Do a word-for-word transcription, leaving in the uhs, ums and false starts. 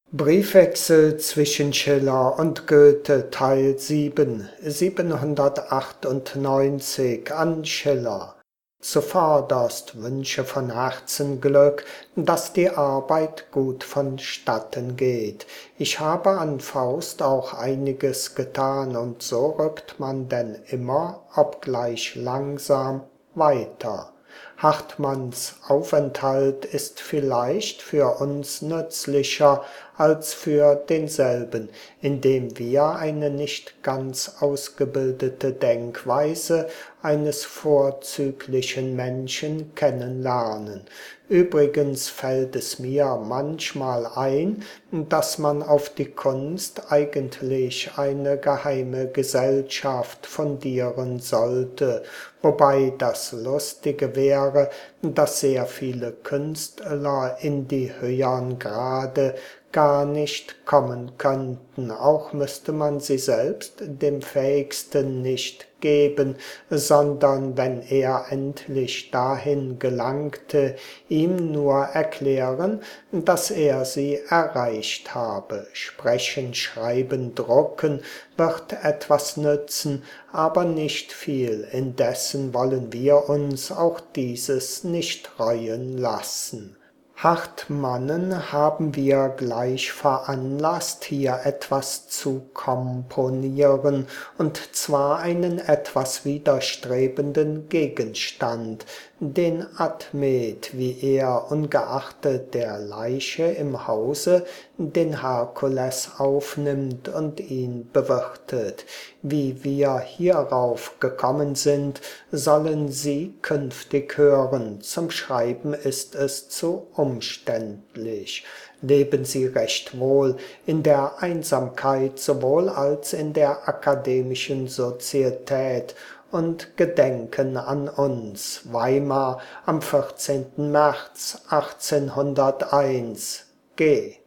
Briefwechsel zwischen Schiller und Goethe Teil sieben, siebenhundertachtundneunzig an Schiller. Zuvorderst wünsche von Herzen Glück, dass die Arbeit gut vonstatten geht. Ich habe an Faust auch einiges getan, und so rückt man denn immer, obgleich langsam, weiter. Hartmanns Aufenthalt ist vielleicht für uns nützlicher als für denselben, indem wir eine nicht ganz ausgebildete Denkweise eines vorzüglichen Menschen kennenlernen. Übrigens fällt es mir manchmal ein, dass man auf die Kunst eigentlich eine geheime Gesellschaft fundieren sollte, wobei das Lustige wäre, dass sehr viele Künstler in die höhern Grade gar nicht kommen könnten, auch müsste man sie selbst dem Fähigsten nicht geben, sondern wenn er endlich dahin gelangte, ihm nur erklären, dass er sie erreicht habe. Sprechen, Schreiben, Drucken wird etwas nützen, aber nicht viel, indessen wollen wir uns auch dieses nicht reuen lassen. Hartmannen haben wir gleich veranlasst, hier etwas zu komponieren, und zwar einen etwas widerstrebenden Gegenstand, den Admet, wie er ungeachtet der Leiche im Hause den Herkules aufnimmt und ihn bewirtet. Wie wir hierauf gekommen sind, sollen Sie künftig hören. Zum Schreiben ist es zu umständlich. Leben Sie recht wohl in der Einsamkeit sowohl als in der akademischen Sozietät und gedenken an uns. Weimar am vierzehnten März achtzehnhunderteins. G